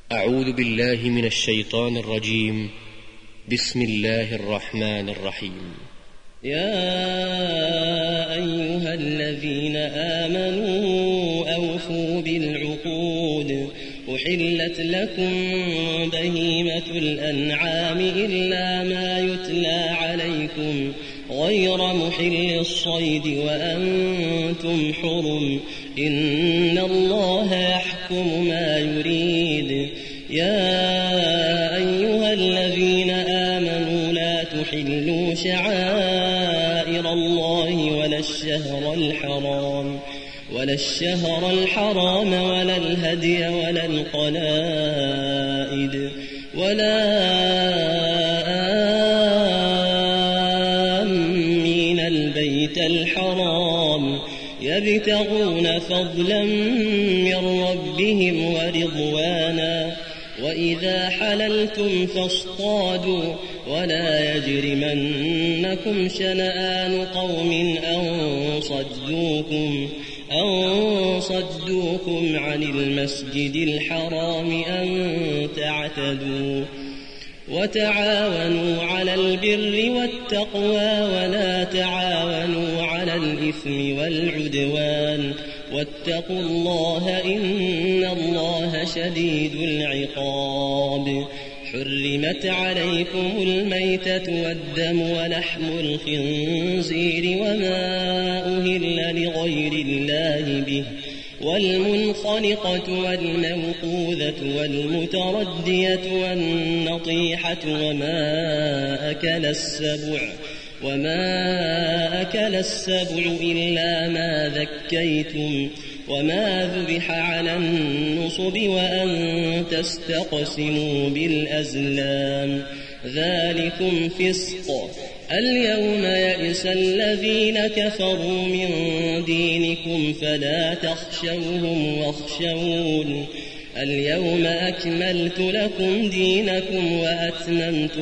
أعوذ بالله من الشيطان الرجيم. بسم الله الرحمن الرحيم. يا أيها الذين آمنوا أوفوا بالعقود أحلت لكم بهيمة الأنعام إلا ما يتلى عليكم غير محل الصيد وأنتم حرم إن الله يحكم ما يريد. يا أيها الذين آمنوا لا تحلوا شعائر الله ولا الشهر الحرام ولا الهدي ولا القلائد ولا آمين البيت الحرام يبتغون فضلا من ربهم ورضوانا وإذا حللتم فاصطادوا ولا يجرمنكم شنآن قوم أن صدوكم عن المسجد الحرام أن تعتدوا وتعاونوا على البر والتقوى ولا تعاونوا على الإثم والعدوان واتقوا الله إن الله شديد العقاب. حرمت عليكم الميتة والدم ولحم الخنزير وما أهل لغير الله به والمنخنقة والموقوذة والمتردية والنطيحة وما أكل السبع إلا ما ذكيتم وما ذبح على النصب وأن تستقسموا بالأزلام ذلكم فسق. اليوم يئس الذين كفروا من دينكم فلا تخشوهم واخشون. اليوم أكملت لكم دينكم وأتممت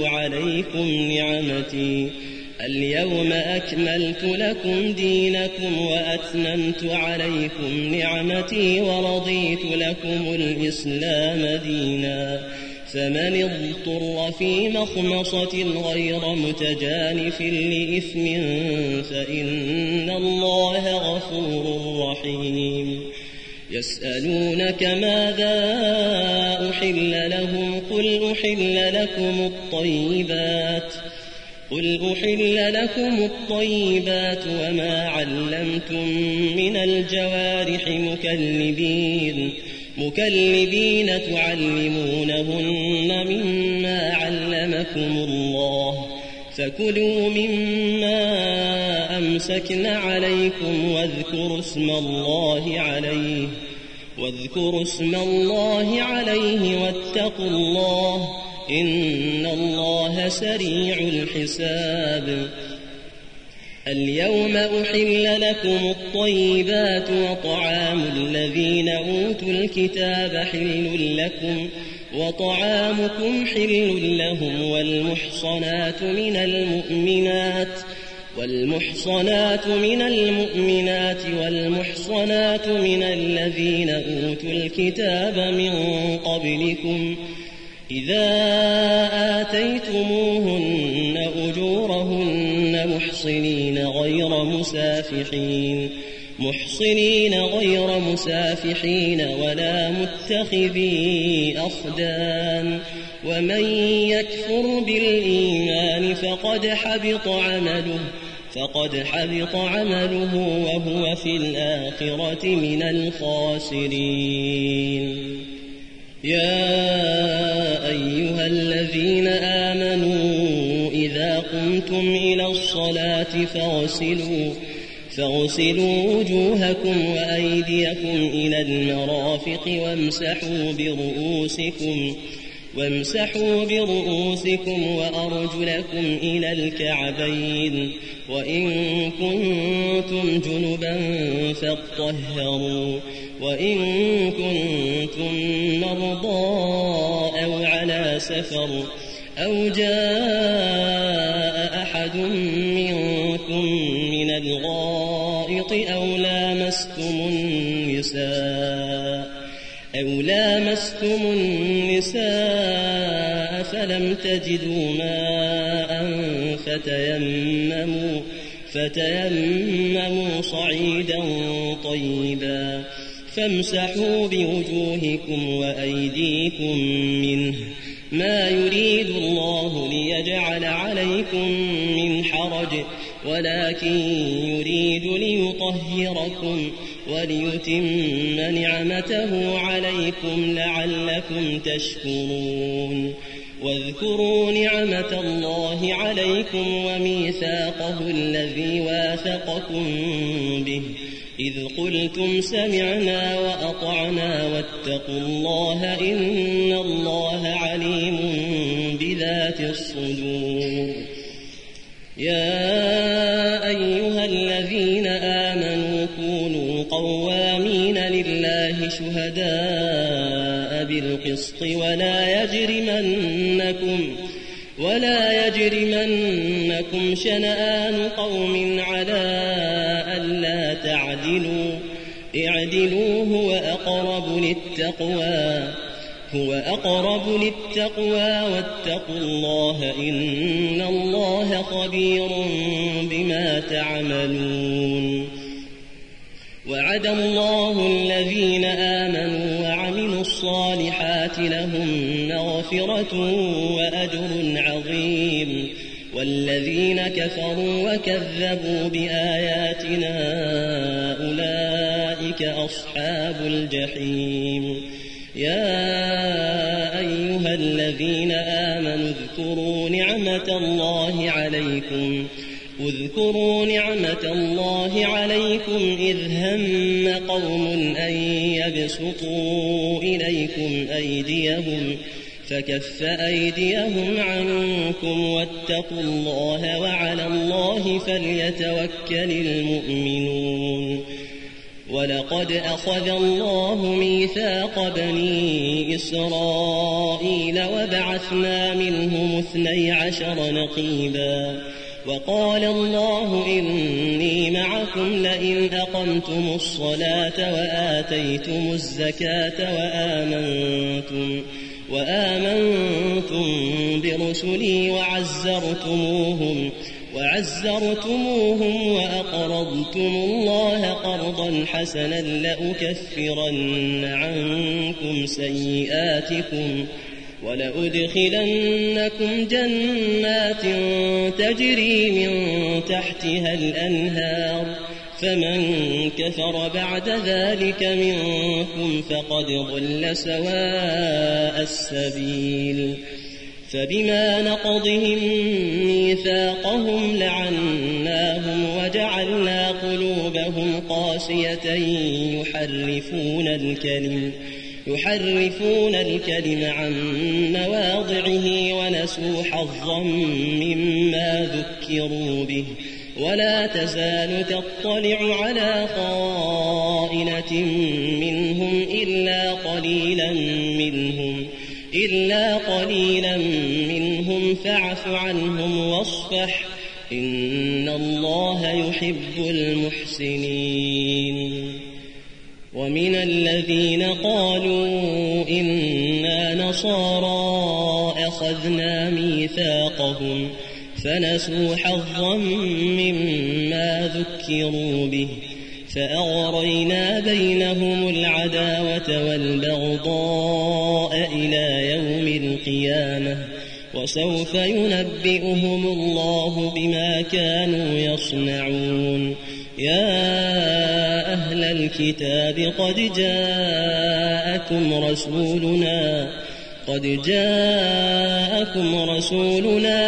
عليكم نعمتي ورضيت لكم الإسلام دينا. فمن اضطر في مخمصة غير متجانف لإثم فإن الله غفور رحيم. يسألونك ماذا أحل لهم قل أحل لكم الطيبات وما علمتم من الجوارح مكلبين تعلمونهن مما علمكم الله فكلوا مما أمسكن عليكم واذكروا اسم الله عليه واتقوا الله إن الله سريع الحساب. اليوم أحل لكم الطيبات وطعام الذين أوتوا الكتاب حل لكم وطعامكم حل لهم والمحصنات من المؤمنات والمحصنات من الذين أوتوا الكتاب من قبلكم إذا آتيتموهن أجورهن محصنين غير مسافحين ولا متخذي أخدان ومن يكفر بالإيمان فقد حبط عمله وهو في الآخرة من الخاسرين. يا أيها الذين آمنوا إذا قمتم إلى الصلاة فاغسلوا وجوهكم وأيديكم إلى المرافق وامسحوا برؤوسكم وأرجلكم إلى الكعبين وإن كنتم جنبا فاطهروا وإن كنتم مرضى أو على سفر أو جاء أحد منكم من الغائط أو لامستم النساء فلم تجدوا ماء فتيمموا صعيدا طيبا فامسحوا بوجوهكم وأيديكم منه ما يريد الله ليجعل عليكم من حرج ولكن يريد ليطهركم وليتم نعمته عليكم لعلكم تشكرون واذكروا نعمة الله عليكم وميثاقه الذي واثقكم به إذ قلتم سمعنا وأطعنا واتقوا الله إن الله عليم بذات الصدور يا أيها الذين آمنوا كونوا قوامين لله شهداء بالقسط ولا يجرمنكم شنآن قوم على ألا تعدلوا اعدلوا هو أقرب للتقوى واتقوا الله إن الله خبير بما تعملون وعد الله الذين آمنوا وعملوا الصالحات لهم مغفرة وأجر عظيم والذين كفروا وكذبوا بآياتنا أولئك أصحاب الجحيم يا أيها الذين آمنوا اذكروا نعمة الله عليكم إذ هم قوم أن يبسطوا إليكم أيديهم فكف أيديهم عنكم واتقوا الله وعلى الله فليتوكل المؤمنون ولقد أخذ الله ميثاق بني إسرائيل وبعثنا منهم 12 نقيبا وقال الله إني معكم لئن أقمتم الصلاة وآتيتم الزكاة وآمنتم برسلي وعزرتموهم وأقرضتم الله قرضا حسنا لأكفرن عنكم سيئاتكم ولأدخلنكم جنات تجري من تحتها الأنهار فمن كفر بعد ذلك منكم فقد ضل سواء السبيل فبما نقضهم ميثاقهم لعناهم وجعلنا قلوبهم قاسية يحرفون الكلم عن مواضعه ونسوا حظا مما ذكروا به ولا تزال تطلع على خائنة منهم إلا قليلا منهم فاعف عنهم واصفح إن الله يحب المحسنين ومن الذين قالوا إنا نصارى أخذنا ميثاقهم فنسوا حظا مما ذكروا به فأغرينا بينهم العداوة والبغضاء إلى يوم القيامة وسوف ينبئهم الله بما كانوا يصنعون يا أهل الكتاب قد جاءكم رسولنا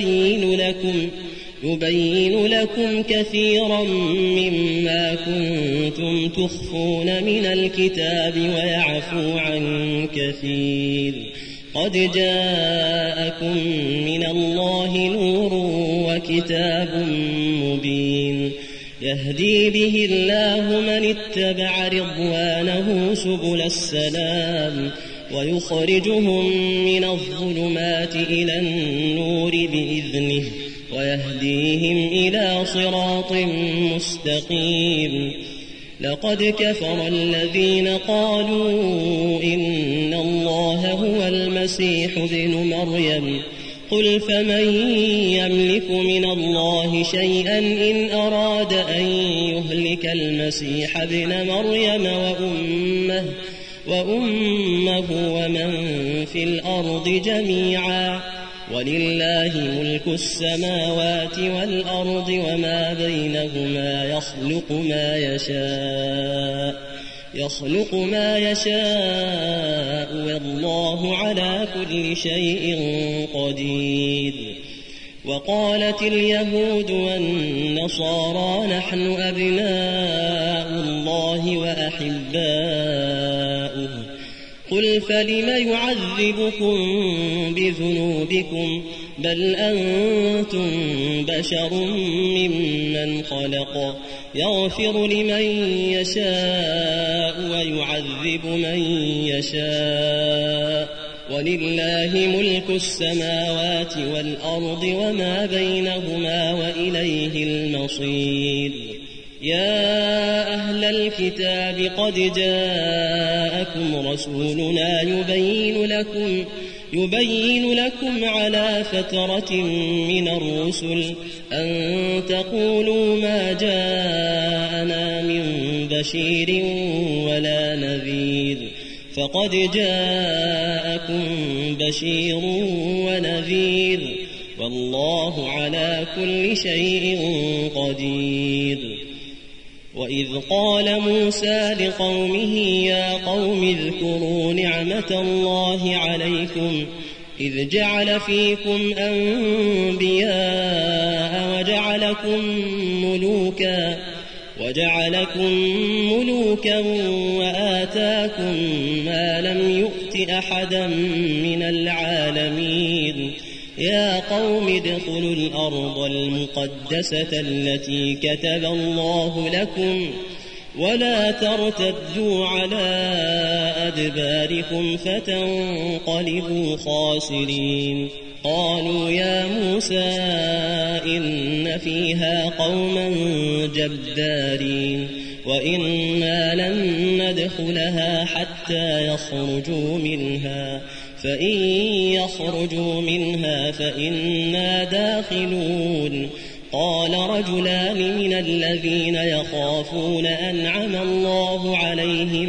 يبين لكم كثيرا مما كنتم تخفون من الكتاب ويعفو عن كثير قد جاءكم من الله نور وكتاب مبين يهدي به الله من اتبع رضوانه سبل السلام ويخرجهم من الظلمات إلى النور بإذنه ويهديهم إلى صراط مستقيم لقد كفر الذين قالوا إن الله هو المسيح ابن مريم قل فمن يملك من الله شيئا إن أراد أن يهلك المسيح ابن مريم وأمه ومن في الأرض جميعا ولله ملك السماوات والأرض وما بينهما يخلق ما يشاء والله على كل شيء قدير. وقالت اليهود والنصارى نحن أبناء الله وأحباؤه قل فلم يعذبكم بذنوبكم بل أنتم بشر ممن خلق يغفر لمن يشاء ويعذب من يشاء ولله ملك السماوات والأرض وما بينهما وإليه المصير. يا أهل الكتاب قد جاءكم رسولنا يبين لكم على فترة من الرسل أن تقولوا ما جاءنا من بشير ولا نذير فقد جاءكم بشير ونذير والله على كل شيء قدير. وإذ قال موسى لقومه يا قوم اذكروا نعمة الله عليكم إذ جعل فيكم أنبياء وجعلكم ملوكا وآتاكم ما لم يؤت أحدا من العالمين. يا قوم ادخلوا الأرض المقدسة التي كتب الله لكم ولا ترتدوا على أدباركم فتنقلبوا خاسرين. قالوا يا موسى إن فيها قوما جبارين وإنا لن ندخلها حتى يخرجوا منها فإن يخرجوا منها فإنا داخلون. قال رجلان من الذين يخافون أنعم الله عليهم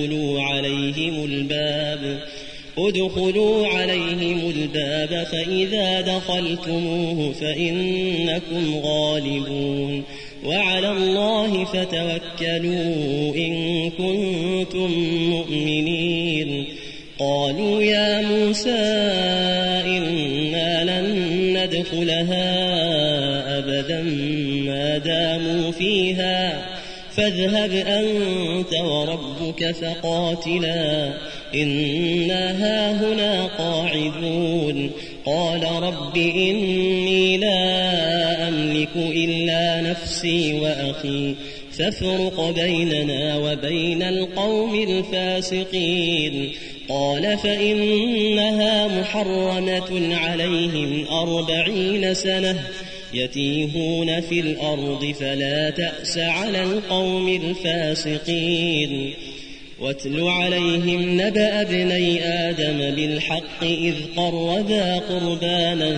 ادخلوا عليهم الباب فإذا دخلتموه فإنكم غالبون وعلى الله فتوكلوا إن كنتم مؤمنين. قالوا يا موسى إنا لن ندخلها أبدا ما داموا فيها فاذهب أنت وربك فقاتلا إنا هاهنا قاعدون. قال رب إني لا أملك إلا نفسي وأخي فافرق بيننا وبين القوم الفاسقين. قال فإنها محرمة عليهم 40 سنة يتيهون في الأرض فلا تأس على القوم الفاسقين. واتل عليهم نبأ ابني آدم بالحق إذ قربا قربانا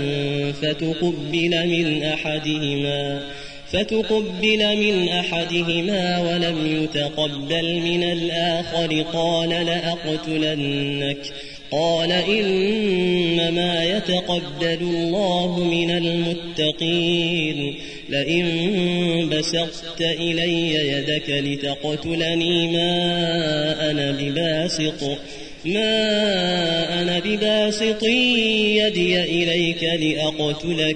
فتقبل من أحدهما ولم يتقبل من الآخر قال لأقتلنك. قال إنما يتقبل الله من المتقين. لئن بسطت إلي يدك لتقتلني ما أنا بباسط يدي إليك لأقتلك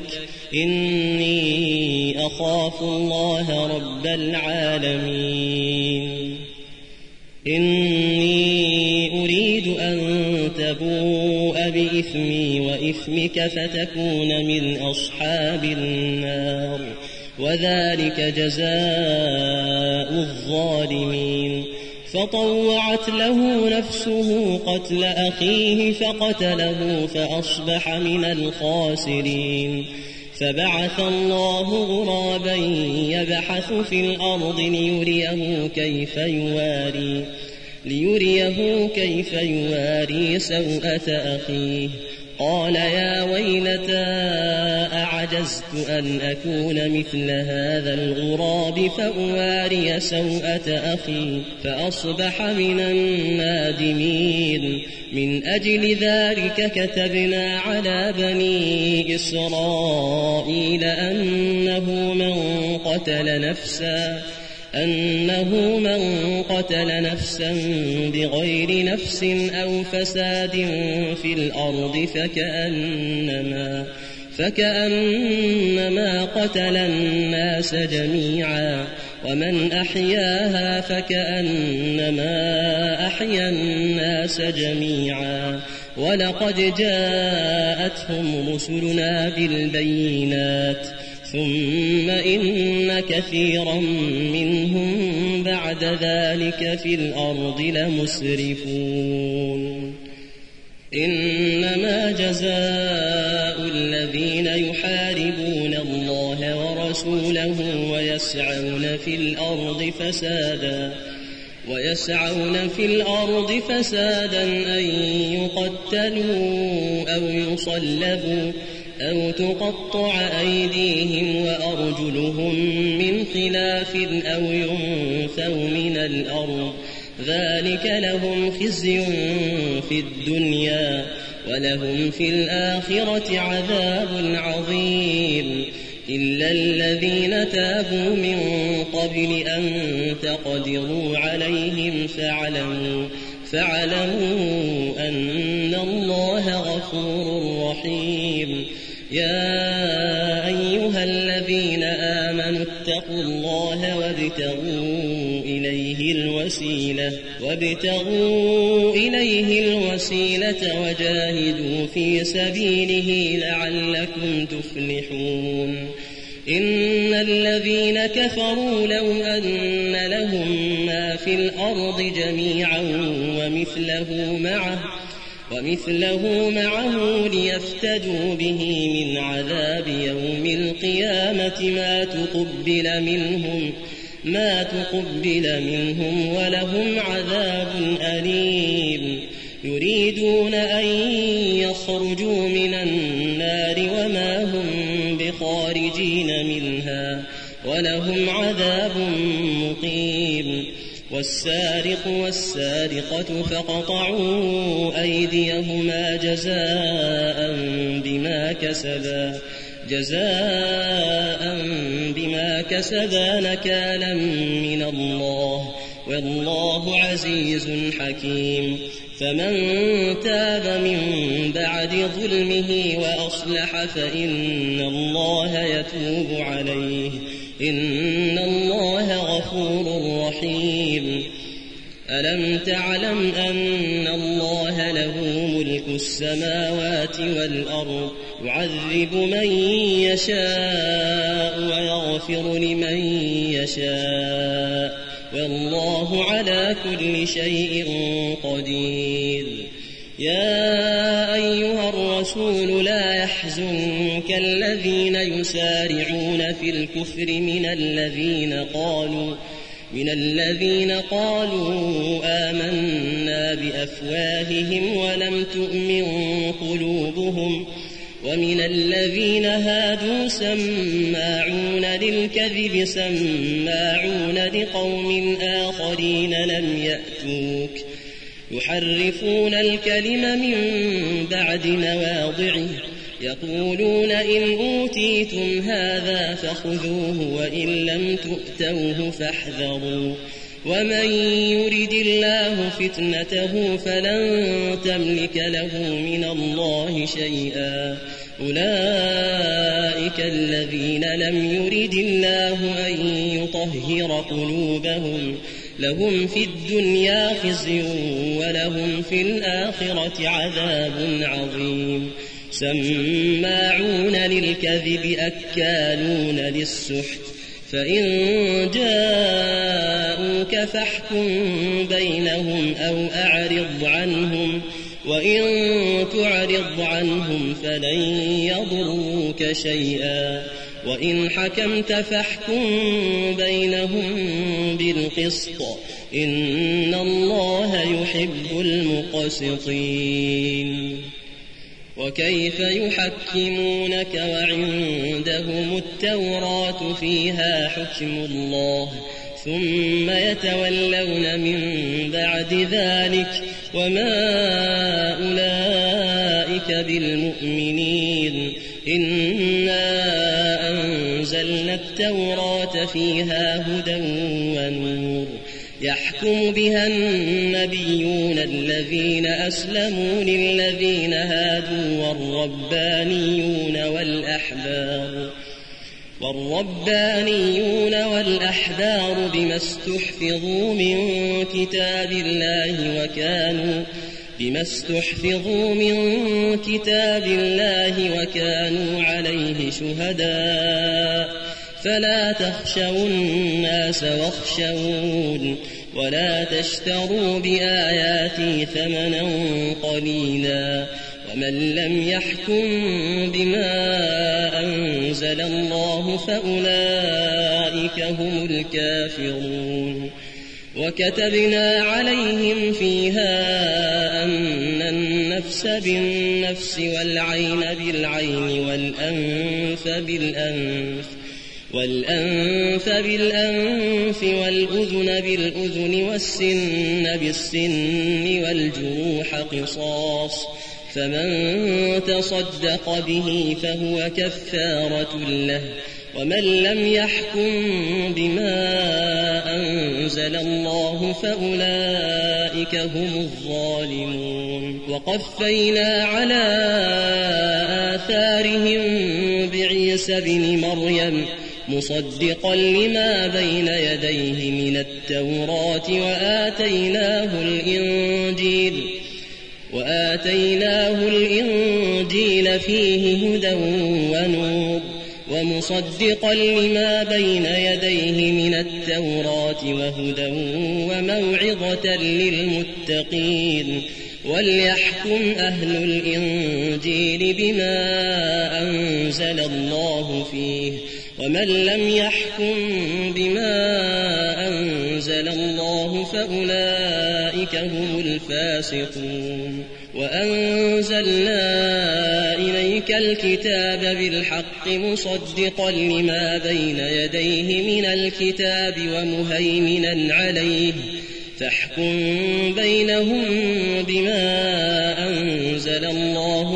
إني أخاف الله رب العالمين. إني أريد أن تبوء بإثمي وإثمك فتكون من أصحاب النار وذلك جزاء الظالمين. فطوعت له نفسه قتل أخيه فقتله فأصبح من الخاسرين. فبعث الله غرابا يبحث في الأرض ليريه كيف يواري سوءة أخيه قال يا ويلتى أعجزت أن أكون مثل هذا الغراب فأواري سوءة أخي فأصبح من النادمين من أجل ذلك كتبنا على بني إسرائيل أنه من قتل نفسا بغير نفس أو فساد في الأرض فكأنما قتل الناس جميعا ومن أحياها فكأنما أحيا الناس جميعا ولقد جاءتهم رسلنا بالبينات ثم إن كثيرا منهم بعد ذلك في الأرض لمسرفون إنما جزاء الذين يحاربون الله ورسوله ويسعون في الأرض فسادا أن يقتلوا أو يصلبوا أو تقطع أيديهم وأرجلهم من خلاف أو ينفوا من الأرض ذلك لهم خزي في الدنيا ولهم في الآخرة عذاب عظيم إلا الذين تابوا من قبل أن تقدروا عليهم فاعلموا أن الله غفور رحيم يا أيها الذين آمنوا اتقوا الله وابتغوا إليه الوسيلة وجاهدوا في سبيله لعلكم تفلحون إن الذين كفروا لو أن لهم ما في الأرض جميعا ومثله معه ليفتدوا به من عذاب يوم القيامة ما تقبل منهم ولهم عذاب أليم يريدون أن يخرجوا من النار وما هم بخارجين منها ولهم عذاب مقيم والسارق والسارقة فاقطعوا أيديهما جزاء بما كسبا نكالا من الله والله عزيز حكيم فمن تاب من بعد ظلمه وأصلح فإن الله يتوب عليه إن الله غفور رحيم ألم تعلم أن الله له ملك السماوات والأرض يعذب من يشاء ويغفر لمن يشاء والله على كل شيء قدير يا أيها الرسول لا يحزنك الذين يسارعون في الكفر من الذين قالوا آمنا بأفواههم ولم تؤمن قلوبهم ومن الذين هادوا سماعون للكذب سماعون لقوم آخرين لم يأتوك يحرفون الكلم من بعد مواضعه يقولون إن أوتيتم هذا فخذوه وإن لم تؤتوه فاحذروا ومن يرد الله فتنته فلن تملك له من الله شيئا أولئك الذين لم يرد الله أن يطهر قلوبهم لهم في الدنيا خزي ولهم في الآخرة عذاب عظيم سماعون للكذب أكالون للسحت فإن جاءوك فاحكم بينهم أو أعرض عنهم وإن تعرض عنهم فلن يضروك شيئا وإن حكمت فاحكم بينهم بالقسط إن الله يحب المقسطين وكيف يحكمونك وعندهم التوراة فيها حكم الله ثم يتولون من بعد ذلك وما أولئك بالمؤمنين إنا أنزلنا التوراة فيها هدى ونور يحكم بها النبيون الذين أسلموا للذين هادوا والربانيون والأحبار بما استحفظوا من كتاب الله وكانوا عليه شهداء فلا تخشوا الناس واخشون ولا تشتروا بآياتي ثمنا قليلا ومن لم يحكم بما أنزل الله فأولئك هم الكافرون وكتبنا عليهم فيها أن النفس بالنفس والعين بالعين والأنف بالأنف والأذن بالأذن والسن بالسن والجروح قصاص فمن تصدق به فهو كفارة له ومن لم يحكم بما أنزل الله فأولئك هم الظالمون وقفينا على آثارهم بعيسى ابن مريم مصدقا لما بين يديه من التوراة وآتيناه الإنجيل فيه هدى ونور ومصدقا لما بين يديه من التوراة وهدى وموعظة للمتقين وليحكم أهل الإنجيل بما أنزل الله فيه ومن لم يحكم بما أنزل الله فأولئك هم الفاسقون وأنزلنا إليك الكتاب بالحق مصدقا لما بين يديه من الكتاب ومهيمنا عليه فاحكم بينهم بما أنزل الله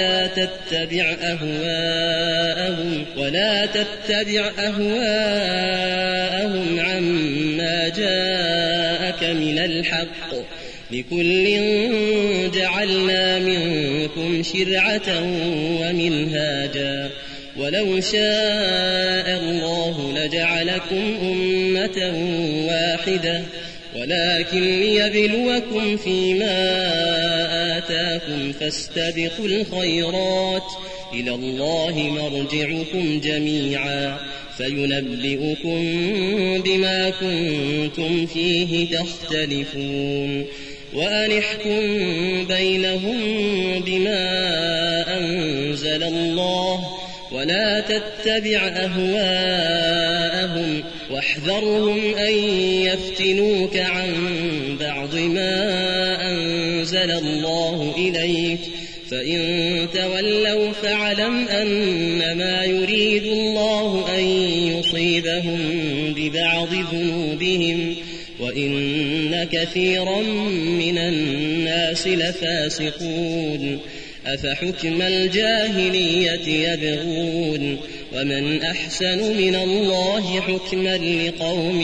ولا تتبع أهواءهم عما جاءك من الحق لكل جعلنا منكم شرعة ومنهاجا ولو شاء الله لجعلكم أمة واحدة ولكن ليبلوكم فيما آتاكم فاستبقوا الخيرات إلى الله مرجعكم جميعا فينبئكم بما كنتم فيه تختلفون وأن احكم بينهم بما أنزل الله ولا تتبع أهواءهم واحذرهم أن يفتنوك عن بعض ما أنزل الله إليك فإن تولوا فاعلم أنما يريد الله أن يصيبهم ببعض ذنوبهم وإن كثيرا من الناس لفاسقون أفحكم الجاهلية يبغون ومن أحسن من الله حكما لقوم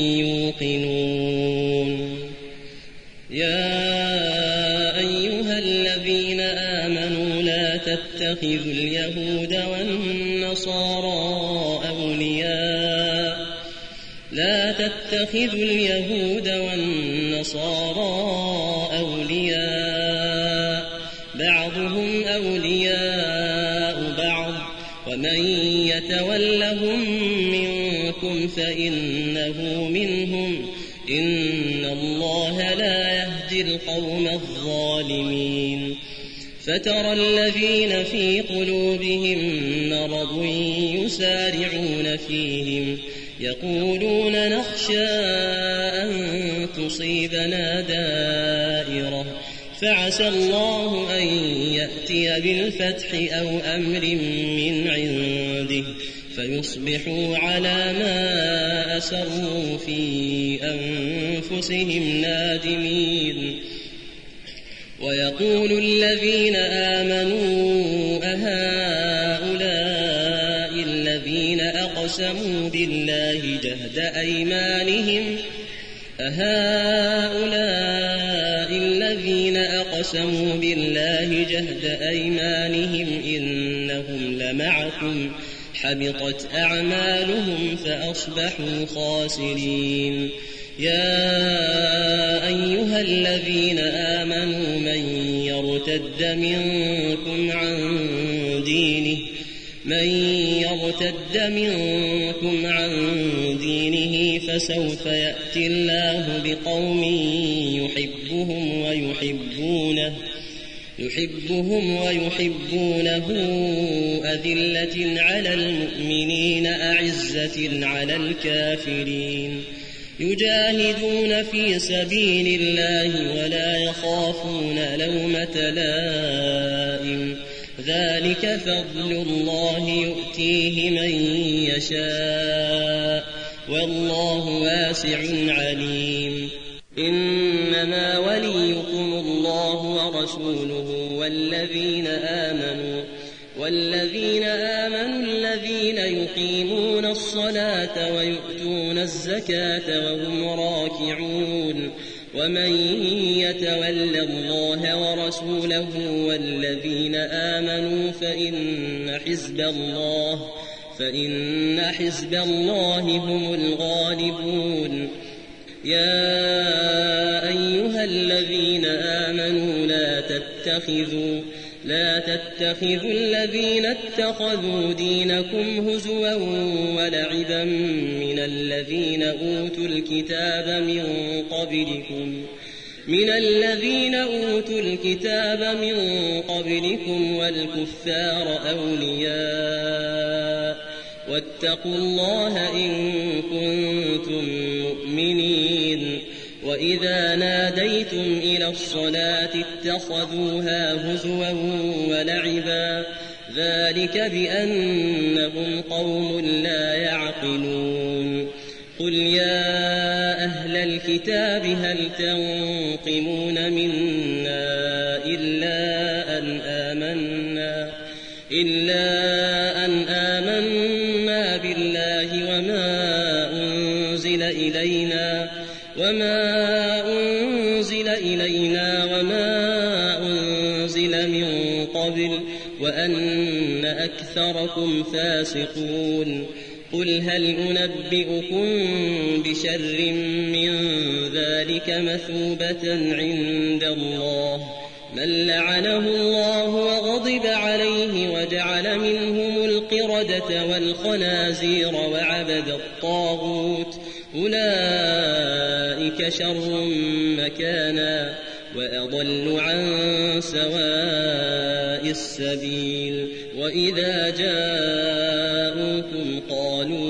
يوقنون يا أيها الذين آمنوا لا تتخذوا اليهود والنصارى أولياء بعضهم أولياء بعض ومن يتولهم منكم فإنه منهم إن الله لا يهدي تهدي القوم الظالمين فترى الذين في قلوبهم مرض يسارعون فيهم يقولون نخشى أن تصيبنا دائرة فعسى الله أن يأتي بالفتح أو أمر من عنده فيصبحوا على ما أسروا في أنفسهم نادمين ويقول الذين آمنوا أهؤلاء الذين أقسموا بالله جهد أيمانهم إنهم لمعكم حبطت أعمالهم فأصبحوا خاسرين يا أيها الذين آمنوا من يرتد منكم عن دينه فسوف يأتي الله بقوم يحبهم ويحبونه أذلة على المؤمنين أعزة على الكافرين يجاهدون في سبيل الله ولا يخافون لومة لائم ذلك فضل الله يؤتيه من يشاء والله واسع عليم إنما وليكم الله ورسوله والذين آمنوا الذين يقيمون الصلاة ويؤتون الزكاة وهم راكعون ومن يتول الله ورسوله والذين آمنوا فإن حزب الله هم الغالبون يا أيها الذين آمنوا لا تتخذوا الذين اتخذوا دينكم هزوا ولعبا من الذين أوتوا الكتاب من قبلكم والكفار أولياء واتقوا الله إن كنتم مؤمنين وإذا ناديتم إلى الصلاة اتخذوها هزوا ولعبا ذلك بأنهم قوم لا يعقلون قل يا أهل الكتاب هل تنقمون منا إلا أن آمنا بالله وما أنزل إلينا وما أنزل من قبل وأن أكثركم فاسقون قل هل أنبئكم بشر من ذلك مثوبة عند الله من لعنه الله وغضب عليه وجعل منهم القردة والخنازير وعبد الطاغوت أولئك شر مكانا وأضل عن سواء السبيل وإذا جاءوكم قالوا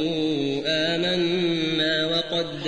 آمنا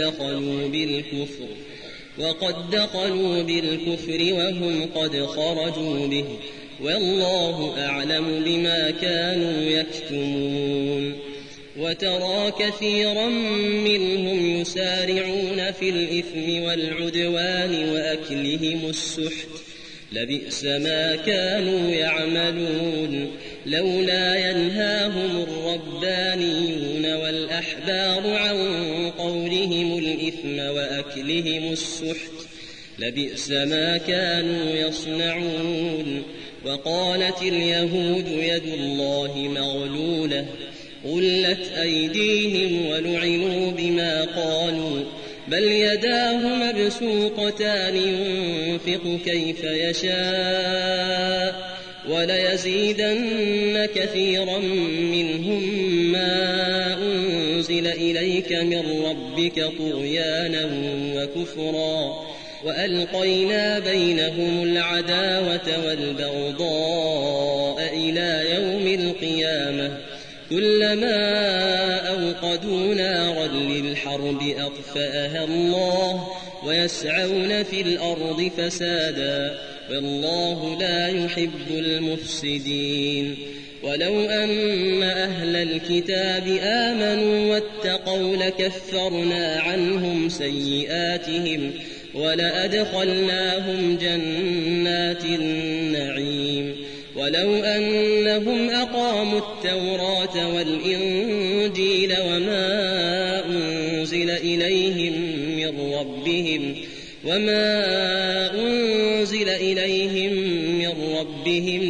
وقد دخلوا بالكفر وهم قد خرجوا به والله أعلم بما كانوا يكتمون وترى كثيرا منهم يسارعون في الإثم والعدوان وأكلهم السحت لبئس ما كانوا يعملون لولا ينهاهم الربانيون والأحبار عن قولهم الإثم وأكلهم السحت لبئس ما كانوا يصنعون وقالت اليهود يد الله مغلولة غلت أيديهم ولعنوا بما قالوا بل يداه مبسوطتان ينفق كيف يشاء وليزيدن كثيرا منهم ما أنزل إليك من ربك طغيانا وكفرا وألقينا بينهم العداوة والبغضاء إلى يوم القيامة كلما أوقدوا نارا للحرب أطفأها الله ويسعون في الأرض فسادا والله لا يحب المفسدين ولو أن أهل الكتاب آمنوا واتقوا لكفرنا عنهم سيئاتهم ولأدخلناهم جنات النعيم ولو أنهم أقاموا التوراة والإنجيل وما أنزل إليهم من ربهم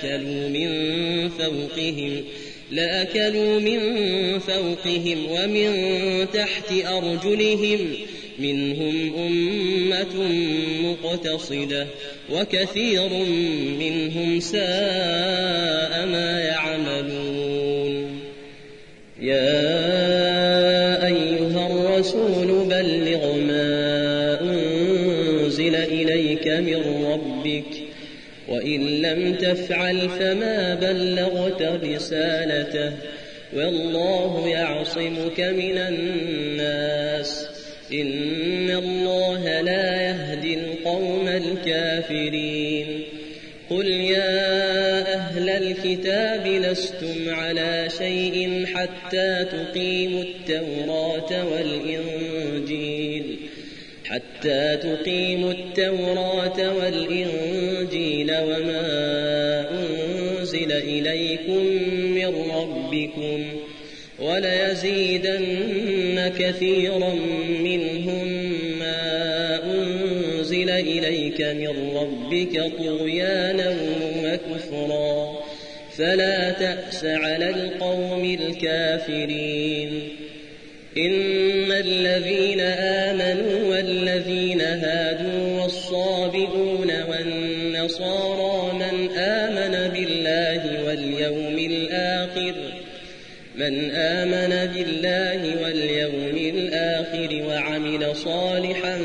لأكلوا من فوقهم ومن تحت أرجلهم منهم أمة مقتصدة وكثير منهم ساء ما يعملون يا أيها الرسول بلغ ما أنزل إليك من ربك وإن لم تفعل فما بلغت رسالته والله يعصمك من الناس إن الله لا يهدي القوم الكافرين قل يا أهل الكتاب لستم على شيء حتى تقيموا التوراة والإنجيل وما أنزل إليكم من ربكم وليزيدن كثيرا منهم ما أنزل إليك من ربك طغيانا وكفرا فلا تأس على القوم الكافرين إن الذين آمنوا والذين هادوا والصابئون والنصارى من آمن بالله واليوم الآخر وعمل صالحا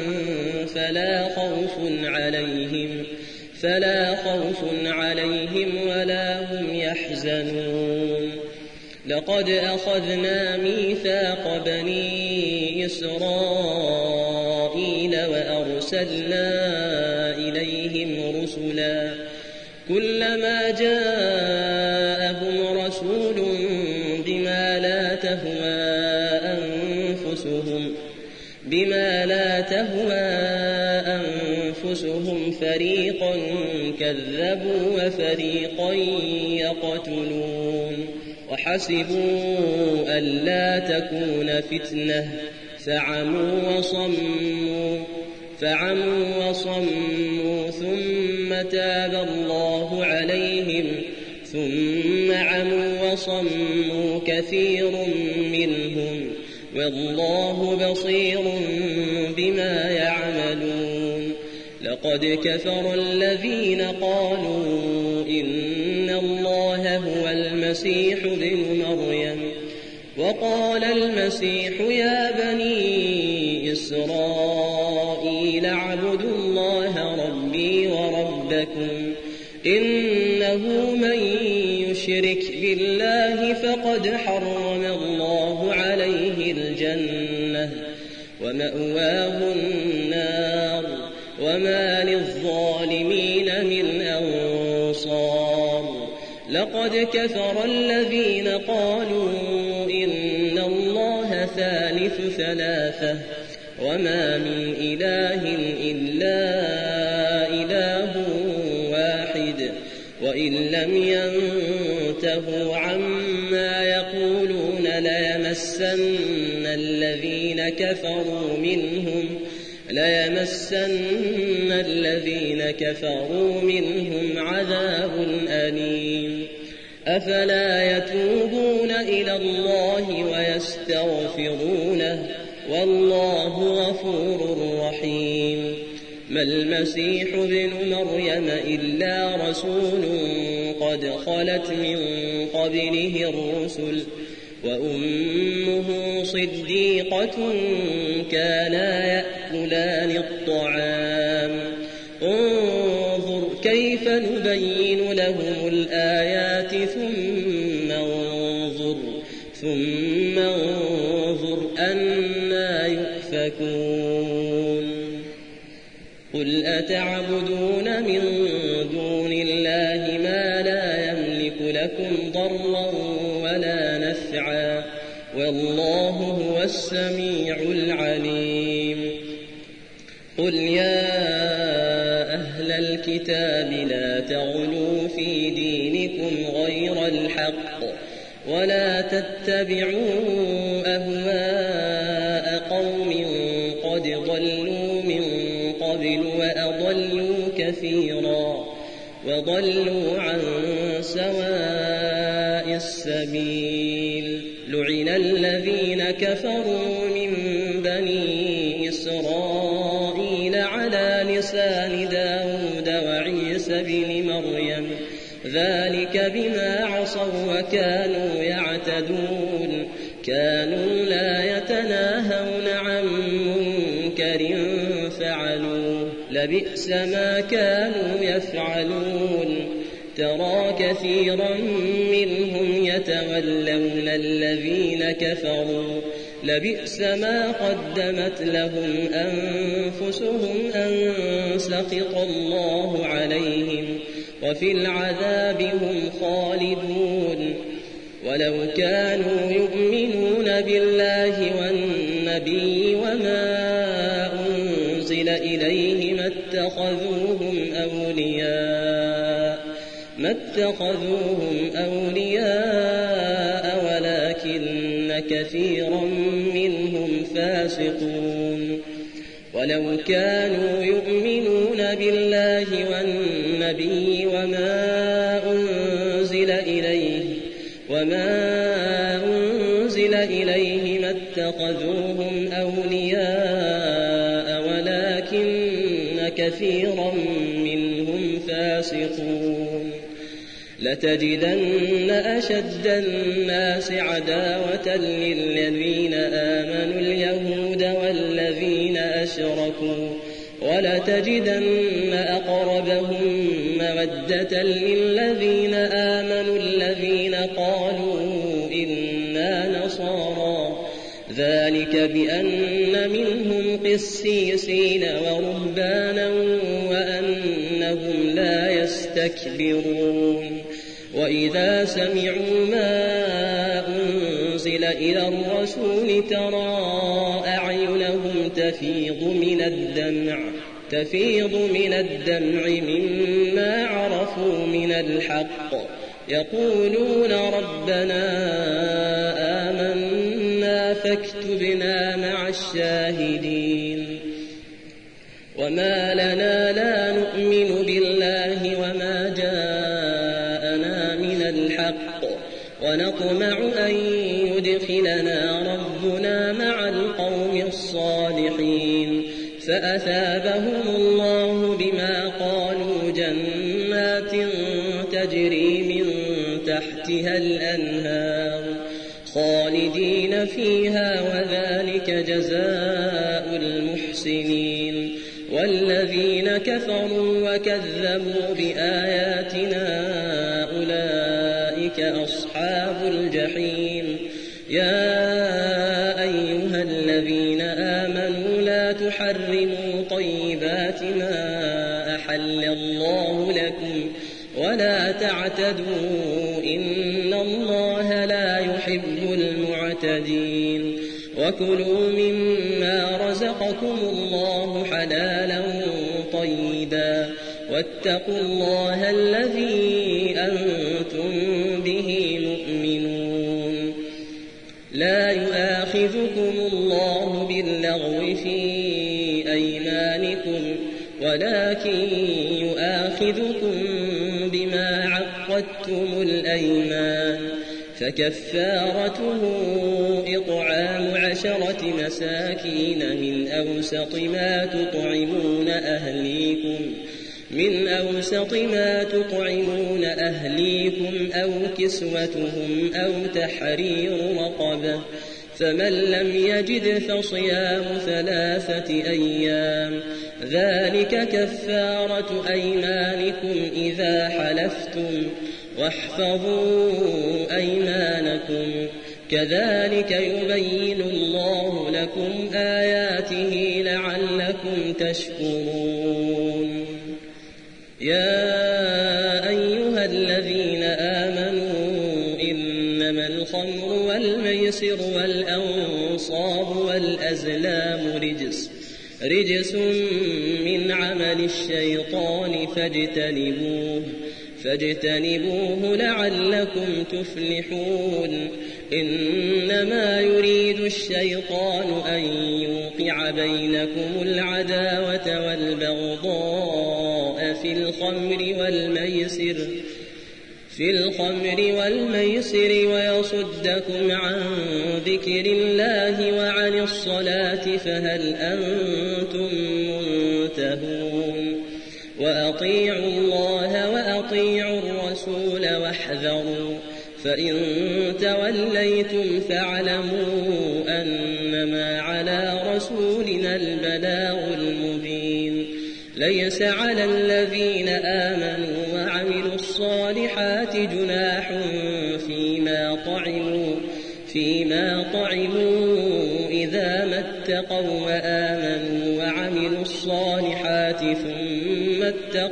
فلا خوف عليهم ولا هم يحزنون لقد أخذنا ميثاق بني إسرائيل وأرسلنا إليهم رسلا كلما جاءهم رسول بما لا تهوى أنفسهم فريقا كذبوا وفريقا يقتلون وحسبوا ألا تكون فتنة فعموا وصموا ثم تاب الله عليهم ثم عموا وصموا كثير منهم والله بصير بما يعملون لقد كفر الذين قالوا إن الله هو المسيح ابن مريم وقال المسيح يا بني إسرائيل اعبدوا الله ربي وربكم إنه من يشرك بالله فقد حرم الله عليه الجنة ومأواه النار وما للظالمين من أنصار لقد كفر الذين قالوا إن الله ثالث ثلاثة وما من إله إلا إله واحد وإن لم ينتهوا عما يقولون ليمسن الذين كفروا منهم عذاب أليم أفلا يتوبون إلى الله ويستغفرونه والله غفور رحيم ما المسيح ابن مريم إلا رسول قد خلت من قبله الرسل وأمه صديقة كانا يأكلان الطعام انظر كيف نبين لهم الآيات ثم انظر أنا يؤفكون قل أتعبدون من دون الله ما لا يملك لكم ضرا ولا نفعا والله هو السميع العليم قل يا أهل الكتاب لا تغلوا في دينكم غير الحق ولا تتبعوا أهواء قوم قد ضلوا من قبل وأضلوا كثيرا وضلوا عن سواء السبيل لعن الذين كفروا من بني إسرائيل على لسان داود وعيسى بن مريم ذلك بما عصوا وكانوا يعتدون كانوا لا يتناهون عن منكر فعلوه لبئس ما كانوا يفعلون ترى كثيرا منهم يتولون الذين كفروا لبئس ما قدمت لهم أنفسهم أن سخط الله عليهم وفي العذاب هم خالدون ولو كانوا يؤمنون بالله والنبي وما أنزل إليه ما اتخذوهم أولياء ولكن كثيرا منهم فاسقون ولو كانوا يؤمنون بالله والنبي وما أنزل إليه ما اتخذوهم أولياء ولكن كثيرا منهم فاسقون لتجدن أشد الناس عداوة للذين آمنوا اليهود والذين أشركوا ولتجدن أقربهم مودة للذين آمنوا الذين قالوا إنا نصارى ذلك بأن منهم قسيسين ورهبانا وأنهم لا يستكبرون وإذا سمعوا ما أنزل إلى الرسول ترى أعينهم تفيض من الدمع مما عرفوا من الحق يقولون ربنا آمنا فاكتبنا مع الشاهدين وما لنا لا نؤمن بالله وما جاءنا من الحق ونطمع أن يدخلنا ربنا مع القوم الصالحين فأثابهم الله بما قالوا جنات تجري من تحتها الأنهار خالدين فيها وذلك جزاء المحسنين والذين كفروا وكذبوا بآياتنا أولئك أصحاب الجحيم يا أيها الذين آمنوا لا تحرموا طيبات ما أحل الله لكم ولا تعتدوا إن الله لا يحب المعتدين وكلوا مما رزقكم الله حلالا طيبا واتقوا الله الذي أنتم به مؤمنون لا يؤاخذكم الله باللغو في أيمانكم ولكن يؤاخذكم بما عقدتم الأيمان فكفارته إطعام 10 مساكين من أوسط ما تطعمون أهليكم من أوسط ما تطعمون أهليكم أو كسوتهم أو تحرير رقبة، فمن لم يجد فصيام 3 أيام، ذلك كفارة أيمانكم إذا حلفتم، واحفظوا أيمانكم، كذلك يبين الله لكم آياته لعلكم تشكرون. يا أيها الذين آمنوا إنما الخمر والميسر والأنصاب والأزلام رجس من عمل الشيطان فاجتنبوه لعلكم تفلحون. إنما يريد الشيطان أن يوقع بينكم العداوة والبغضاء في الخمر والميسر ويصدكم عن ذكر الله وعن الصلاة، فهل أنتم منتهون؟ وأطيعوا الله وأطيعوا الرسول واحذروا، فإن توليتم فاعلموا أنما على رسولنا البلاغ المبين. ليس على الذين آمنوا وعملوا الصالحات جناح فيما طعموا إذا ما اتقوا وآمنوا وعملوا الصالحات ثم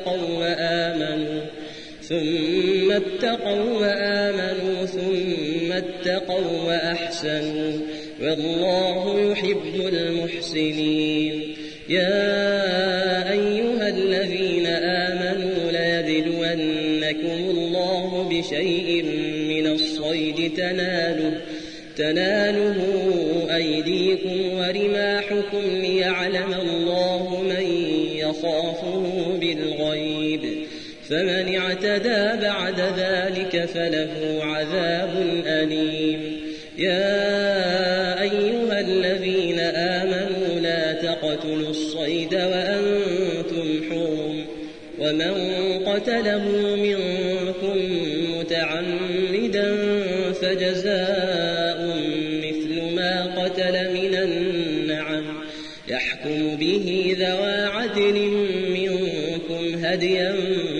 اتقوا وأحسنوا، والله يحب المحسنين. يا أيها الذين آمنوا ليبلونكم الله بشيء من الصيد تناله أيديكم ورماحكم ليعلم الله من يخافه بالغيب، فمن اعتدى بعد ذلك فله عذاب أليم. يا أيها الذين آمنوا لا تقتلوا الصيد وأنتم حرم، ومن قتله منكم متعمدا فجزاء مثل ما قتل من النعم، يحكم به ذوى عدل منكم هديا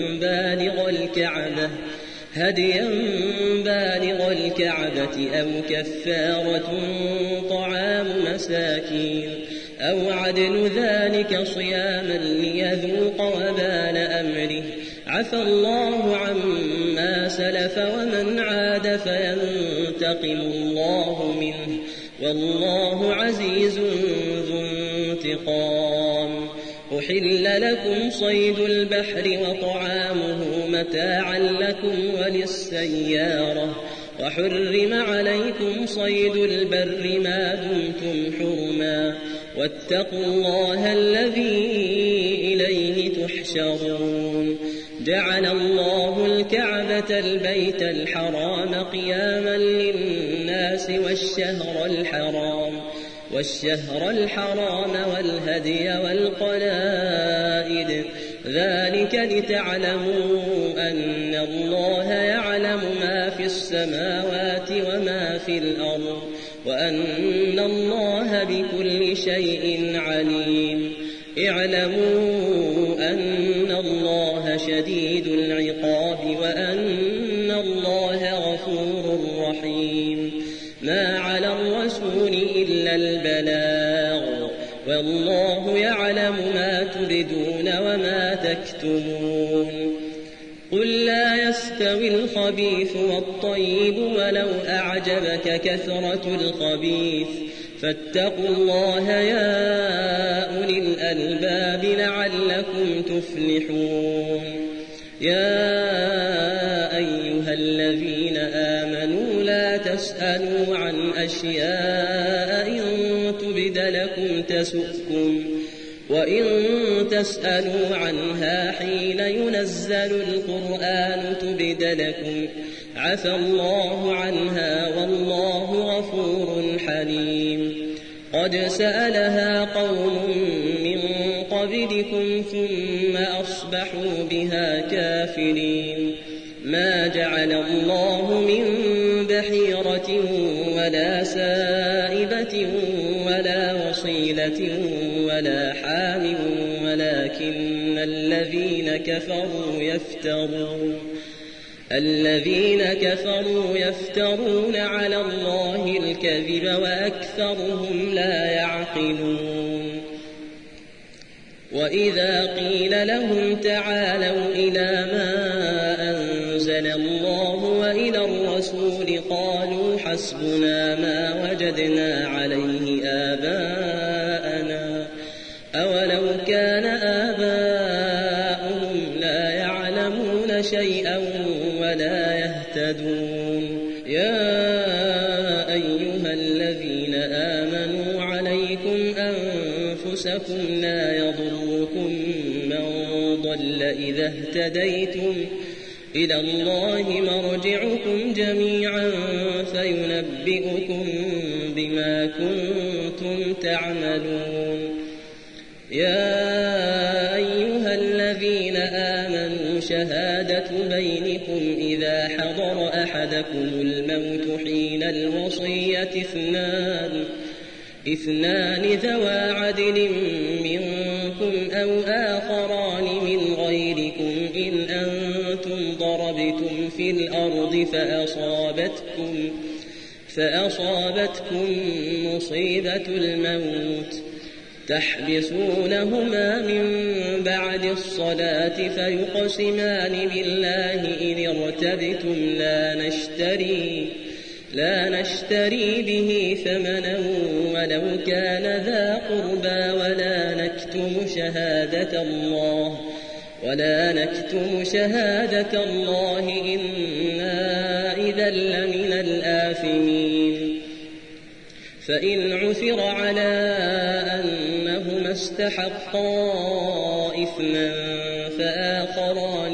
بالغ الكعبة أو كفارة طعام مساكين أو عدل ذلك صياما ليذوق وبال أمره. عفى الله عما سلف ومن عاد فينتقم الله منه، والله عزيز ذو انتقام. أحل لكم صيد البحر وطعامه متاعا لكم وللسيارة، وحرم عليكم صيد البر ما دمتم حرما، واتقوا الله الذي إليه تحشرون. جعل الله الكعبة البيت الحرام قياما للناس والشهر الحرام والهدي والقلائد، ذلك لتعلموا أن الله يعلم ما في السماوات وما في الأرض، وأن الله بكل شيء عليم. اعلموا أن الله شديد العقاب وأن الله غفور رحيم. ما على الرسول إلا البلاغ، والله يعلم ما تبدون وما تكتمون. قل لا يستوي الخبيث والطيب ولو أعجبك كثرة الخبيث، فاتقوا الله يا أولي الألباب لعلكم تفلحون. يا أيها الذين آمنوا لا تسألوا عن أشياء إن تبد لكم تسؤكم، وإن تسألوا عنها حين ينزل القرآن تبد لكم عفى الله عنها والله غفور حليم. قد سألها قوم من قبلكم ثم أصبحوا بها كافرين ما جعل الله من بحيرة ولا سائبة ولا وصيلة ولا حام ولكن الذين كفروا يفترون على الله الكذب وأكثرهم لا يعقلون وإذا قيل لهم تعالوا إلى ما أنزل الله وإلى الرسول قالوا حسبنا ما وجدنا عليه آباءنا أولو كان آباؤهم لا يعلمون شيئا ولا يهتدون يا أيها الذين آمنوا عليكم أنفسكم لا يضركم من ضل إذا اهتديتم إلى الله مرجعكم جميعا فينبئكم بما كنتم تعملون يا أيها الذين آمنوا شهادة بينكم إذا حضر أحدكم الموت حين الوصية اثنان ذوى عدل منكم أو آخران من غيركم إن أنتم ضربتم في الأرض فأصابتكم مصيبة الموت تحبسونهما من بعد الصلاة فيقسمان بالله إن ارتبتم لا نشتري به ثمنا ولو كان ذا قربى ولا نكتم شهادة الله إنا إذا لمن الآثمين فإن عثر على أنهما استحقا إثما فآخران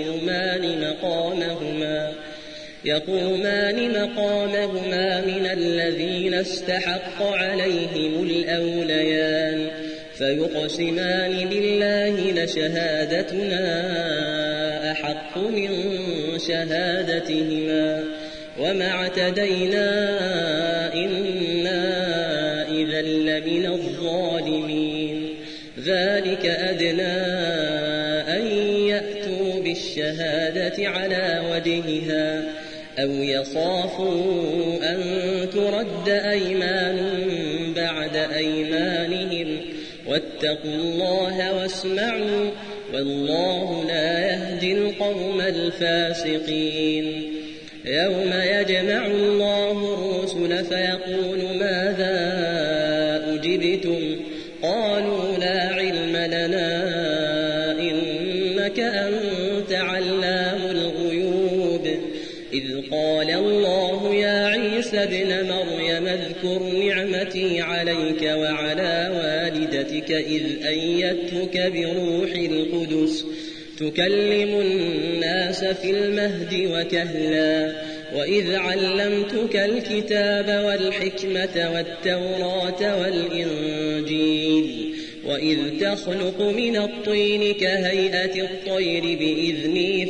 يقومان مقامهما من الذين استحق عليهم الأوليان فيقسمان بالله لشهادتنا أحق من شهادتهما وما اعتدينا إنا إذا لمن الظالمين ذلك أدنى أن يأتوا بالشهادة على وجهها أو يخافوا أن ترد أيمان بعد أيمانهم واتقوا الله واسمعوا والله لا يهدي القوم الفاسقين يوم يجمع الله الرسل فيقول ماذا أجبتم قالوا لا علم لنا إنك أنت علام الغيوب إذ قال الله يا عيسى ابن مريم اذكر نعمتي عليك وعلى والدتك إذ أيدتك بروح القدس تكلم الناس في المهد وكهلا وإذ علمتك الكتاب والحكمة والتوراة والإنجيل وإذ تخلق من الطين كهيئة الطير بإذني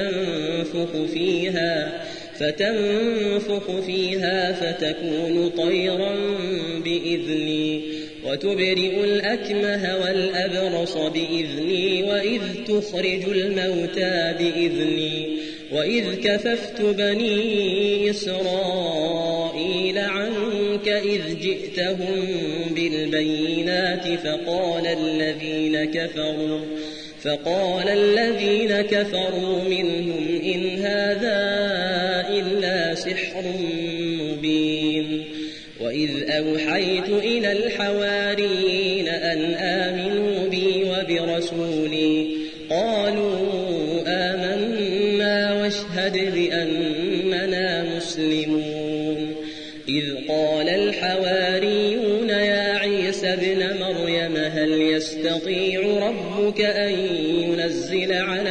فتنفخ فيها فتكون طيرا بإذني وتبرئ الأكمه والأبرص بإذني وإذ تخرج الموتى بإذني وإذ كففت بني إسرائيل عنك إذ جئتهم بالبينات فقال الذين كفروا منهم إن هذا إلا سحر مبين وإذ أوحيت إلى الحواريين أن آمنوا بي وبرسولي قالوا آمنا واشهد بأننا مسلمون إذ قال الحواريون يا عيسى ابن مريم هل يستطيع ربك أن ينزل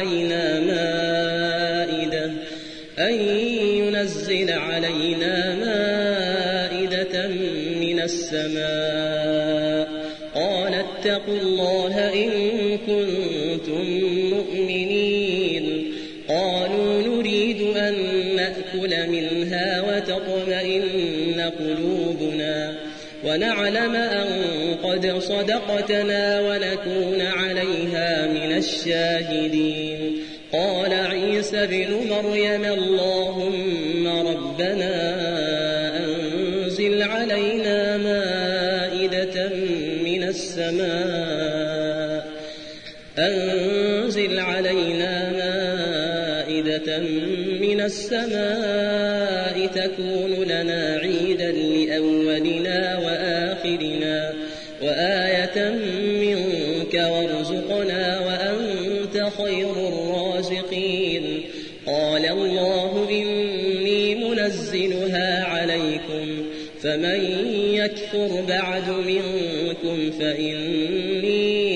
علينا مائدة من السماء قال واتقوا الله إن كنتم مؤمنين. قالوا نريد أن نأكل منها وتطمئن قلوبنا ونعلم أن قد صدقتنا ونكون عليها من الشاهدين. قال عيسى ابن مريم اللهم ربنا أنزل علينا مائدة من السماء تكون لنا عيدا لأولنا وآخرنا وآية منك وارزقنا وأنت خير الرازقين. قال الله إني منزلها عليكم فمن يكفر بعد منكم فإني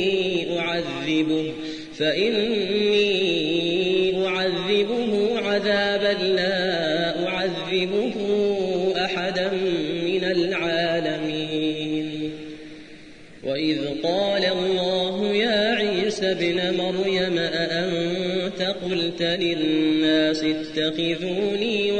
أعذبه عذابا لا أعذبه أحدا من العالمين. وإذ قال الله يا عيسى ابن مريم أأنت قلت للناس اتخذوني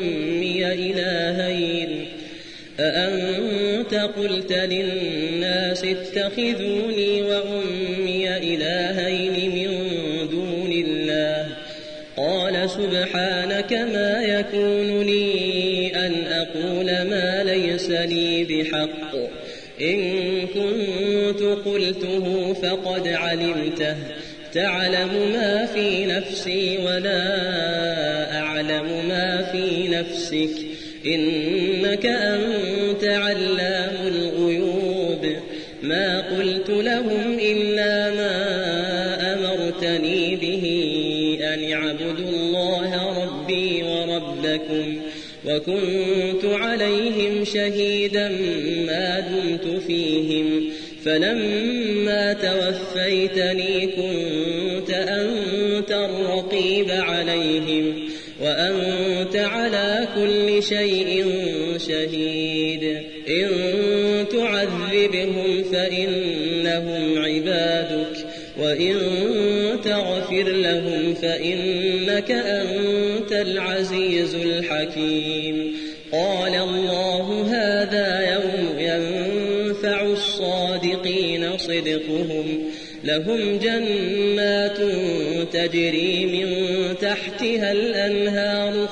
وأمي إلهين من دون الله؟ قال سبحانك ما يكون لي أن أقول ما ليس لي بحق، إن كنت قلته فقد علمته، تعلم ما في نفسي ولا أعلم ما في نفسك، إنك أنت علام الغيوب. ما قلت لهم إلا ما أمرتني به أن اعبدوا الله ربي وربكم، وكنت عليهم شهيدا ما دمت فيهم، فلما توفيتني كنت أنت الرقيب عليهم وأنت على كل شيء شهيد. إن تعذبهم فإنهم عبادك وإن تغفر لهم فإنك أنت العزيز الحكيم. قال الله هذا يوم ينفع الصادقين صدقهم، لهم جنات تجري من تحتها الأنهار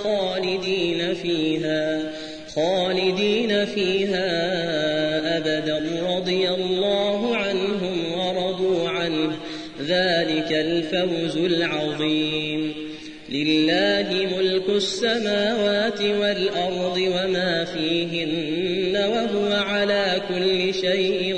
خالدين فيها أبدا، رضي الله عنهم ورضوا عنه، ذلك الفوز العظيم. لله ملك السماوات والأرض وما فيهن وهو على كل شيء